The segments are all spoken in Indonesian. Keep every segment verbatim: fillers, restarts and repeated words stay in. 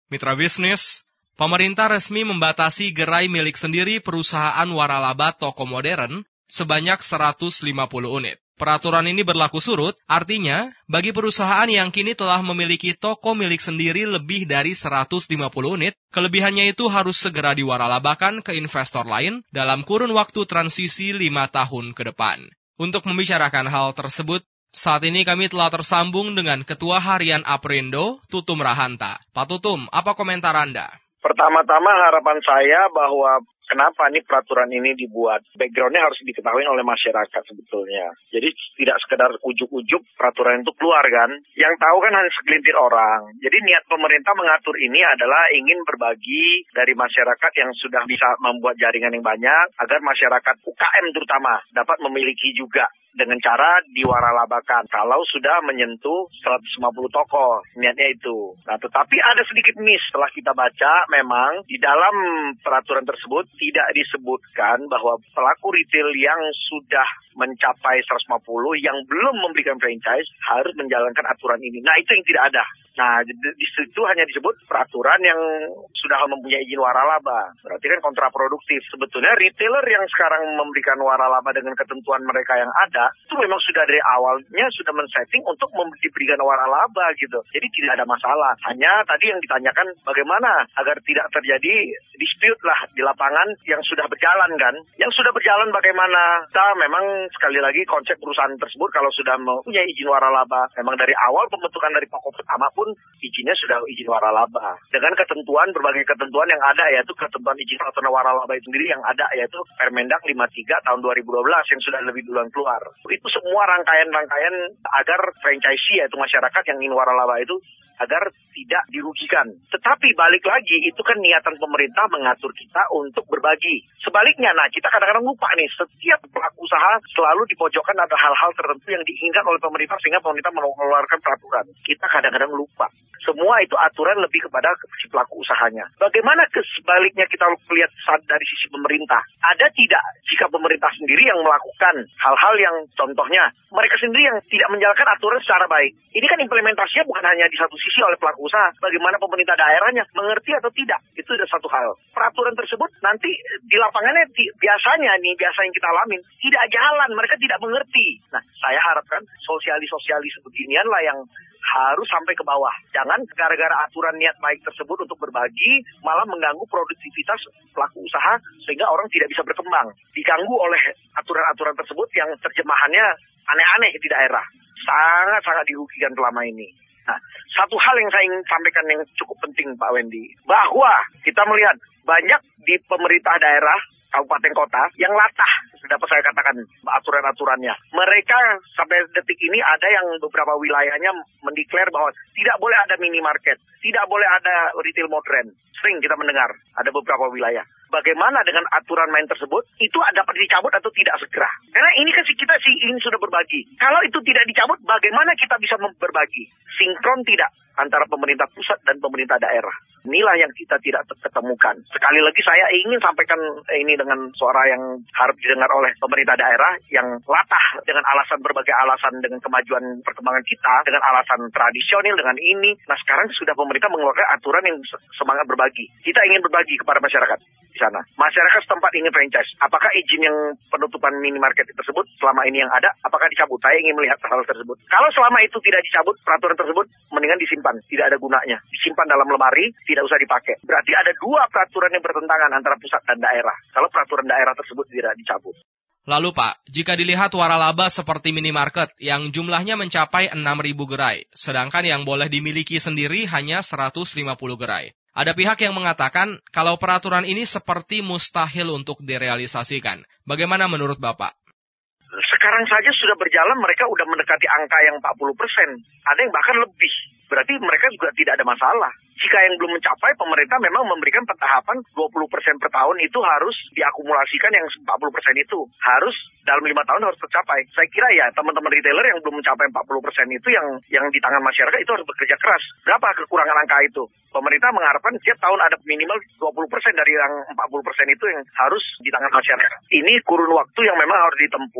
Mitra bisnis, pemerintah resmi membatasi gerai milik sendiri perusahaan waralaba toko modern sebanyak seratus lima puluh unit. Peraturan ini berlaku surut, artinya bagi perusahaan yang kini telah memiliki toko milik sendiri lebih dari seratus lima puluh unit, kelebihannya itu harus segera diwaralabakan ke investor lain dalam kurun waktu transisi lima tahun ke depan. Untuk membicarakan hal tersebut, saat ini kami telah tersambung dengan Ketua Harian Aprindo, Tutum Rahanta. Pak Tutum, apa komentar Anda? Pertama-tama harapan saya bahwa kenapa nih peraturan ini dibuat? Background-nya harus diketahui oleh masyarakat sebetulnya. Jadi tidak sekedar ujuk-ujuk peraturan itu keluar kan. Yang tahu kan hanya segelintir orang. Jadi niat pemerintah mengatur ini adalah ingin berbagi dari masyarakat yang sudah bisa membuat jaringan yang banyak, agar masyarakat U K M terutama dapat memiliki juga dengan cara diwaralabakan kalau sudah menyentuh seratus lima puluh toko, niatnya itu. Nah, tetapi ada sedikit miss setelah kita baca, memang di dalam peraturan tersebut tidak disebutkan bahwa pelaku retail yang sudah mencapai seratus lima puluh yang belum memberikan franchise harus menjalankan aturan ini. Nah, itu yang tidak ada. Nah, di, di situ hanya disebut peraturan yang sudah mempunyai izin waralaba. Berarti kan kontraproduktif. Sebetulnya retailer yang sekarang memberikan waralaba dengan ketentuan mereka yang ada, itu memang sudah dari awalnya sudah men-setting untuk diberikan waralaba gitu. Jadi tidak ada masalah. Hanya tadi yang ditanyakan bagaimana agar tidak terjadi dispute lah di lapangan yang sudah berjalan kan. Yang sudah berjalan bagaimana? Kita memang sekali lagi konsep perusahaan tersebut kalau sudah mempunyai izin waralaba, memang dari awal pembentukan dari pokok pertama pun izinnya sudah izin waralaba. Dengan ketentuan, berbagai ketentuan yang ada, yaitu ketentuan izin peraturan waralaba itu sendiri yang ada, yaitu Permendak lima puluh tiga tahun dua ribu dua belas yang sudah lebih duluan keluar. Itu semua rangkaian-rangkaian agar franchisee, yaitu masyarakat yang ingin waralaba itu, agar tidak dirugikan. Tetapi balik lagi, itu kan niatan pemerintah mengatur kita untuk berbagi. Sebaliknya, nah kita kadang-kadang lupa nih, setiap pelaku usaha selalu dipojokkan ada hal-hal tertentu yang diinginkan oleh pemerintah sehingga pemerintah mengeluarkan peraturan. Kita kadang-kadang lupa. Semua itu aturan lebih kepada si pelaku usahanya. Bagaimana sebaliknya kita lihat dari sisi pemerintah? Ada tidak jika pemerintah sendiri yang melakukan hal-hal yang contohnya mereka sendiri yang tidak menjalankan aturan secara baik? Ini kan implementasinya bukan hanya di satu sisi oleh pelaku usaha. Bagaimana pemerintah daerahnya mengerti atau tidak? Itu sudah satu hal. Peraturan tersebut nanti di lapangannya di, biasanya nih, biasa yang kita alamin, tidak jalan. Mereka tidak mengerti. Nah, saya harapkan sosialis-sosialis beginian lah yang harus sampai ke bawah. Jangan gara-gara aturan niat baik tersebut untuk berbagi, malah mengganggu produktivitas pelaku usaha sehingga orang tidak bisa berkembang. Diganggu oleh aturan-aturan tersebut yang terjemahannya aneh-aneh di daerah. Sangat-sangat dirugikan selama ini. Nah, satu hal yang saya ingin sampaikan yang cukup penting Pak Wendy, bahwa kita melihat banyak di pemerintah daerah, kabupaten kota, yang latah, dapat saya katakan aturan-aturannya. Mereka sampai detik ini ada yang beberapa wilayahnya mendeklar bahwa tidak boleh ada minimarket, tidak boleh ada retail modern. Sering kita mendengar, ada beberapa wilayah. Bagaimana dengan aturan main tersebut, itu dapat dicabut atau tidak segera? Karena ini kan kita sih ini sudah berbagi. Kalau itu tidak dicabut, bagaimana kita bisa berbagi? Sinkron tidak antara pemerintah pusat dan pemerintah daerah. Inilah yang kita tidak ketemukan. Sekali lagi saya ingin sampaikan ini dengan suara yang harus didengar oleh pemerintah daerah yang latah dengan alasan berbagai alasan dengan kemajuan perkembangan kita, dengan alasan tradisional, dengan ini. Nah sekarang sudah pemerintah mengeluarkan aturan yang semangat berbagi. Kita ingin berbagi kepada masyarakat di sana. Masyarakat setempat ingin franchise. Apakah izin yang penutupan minimarket tersebut selama ini yang ada, apakah dicabut? Saya ingin melihat hal tersebut. Kalau selama itu tidak dicabut, peraturan tersebut mendingan disimpan. Tidak ada gunanya. Disimpan dalam lemari, tidak usah dipakai. Berarti ada dua peraturan yang bertentangan antara pusat dan daerah. Kalau peraturan daerah tersebut tidak dicabut. Lalu Pak, jika dilihat waralaba seperti minimarket yang jumlahnya mencapai enam ribu gerai, sedangkan yang boleh dimiliki sendiri hanya seratus lima puluh gerai. Ada pihak yang mengatakan kalau peraturan ini seperti mustahil untuk direalisasikan. Bagaimana menurut Bapak? Sekarang saja sudah berjalan, mereka sudah mendekati angka yang empat puluh persen. Ada yang bahkan lebih. Berarti mereka juga tidak ada masalah. Jika yang belum mencapai, pemerintah memang memberikan pentahapan dua puluh persen per tahun itu harus diakumulasikan, yang empat puluh persen itu harus dalam lima tahun harus tercapai. Saya kira ya teman-teman retailer yang belum mencapai empat puluh persen itu yang yang di tangan masyarakat itu harus bekerja keras. Berapa kekurangan angka itu? Pemerintah mengharapkan setiap tahun ada minimal dua puluh persen dari yang empat puluh persen itu yang harus di tangan masyarakat. Ini kurun waktu yang memang harus ditempuh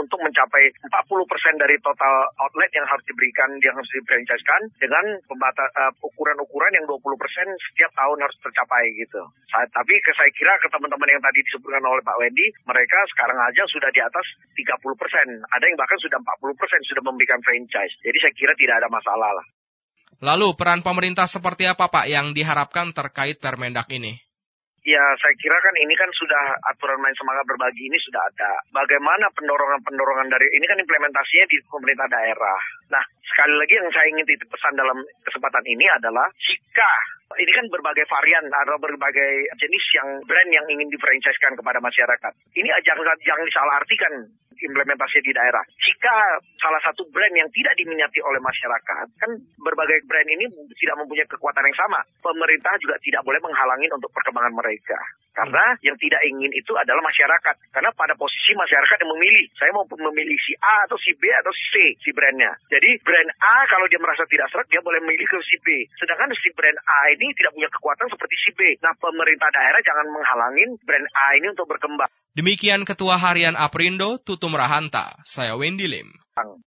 untuk mencapai empat puluh persen dari total outlet yang harus diberikan, yang harus di-franchise-kan dengan pembata- uh, ukuran-ukuran yang dua puluh persen setiap tahun harus tercapai gitu. Saya, tapi ke, saya kira ke teman-teman yang tadi disebutkan oleh Pak Wendy, mereka sekarang aja sudah di atas tiga puluh persen. Ada yang bahkan sudah empat puluh persen sudah memberikan franchise. Jadi saya kira tidak ada masalah lah. Lalu peran pemerintah seperti apa Pak yang diharapkan terkait Permendak ini? Ya, saya kira kan ini kan sudah aturan main semangat berbagi ini sudah ada. Bagaimana pendorogan-pendorogan dari ini kan implementasinya di pemerintah daerah. Nah, sekali lagi yang saya ingin titip pesan dalam kesempatan ini adalah jika ini kan berbagai varian atau berbagai jenis yang brand yang ingin di-franchise-kan kepada masyarakat. Ini jangan jangan disalahartikan implementasi di daerah. Jika salah satu brand yang tidak diminati oleh masyarakat, kan berbagai brand ini tidak mempunyai kekuatan yang sama. Pemerintah juga tidak boleh menghalangi untuk perkembangan mereka. Karena yang tidak ingin itu adalah masyarakat. Karena pada posisi masyarakat yang memilih. Saya mau memilih si A atau si B atau si C, si brandnya. Jadi brand A kalau dia merasa tidak serak, dia boleh memilih ke si B. Sedangkan si brand A ini tidak punya kekuatan seperti si B. Nah, pemerintah daerah jangan menghalangin brand A ini untuk berkembang. Demikian Ketua Harian Aprindo, Tutum Rahanta. Saya Wendy Lim.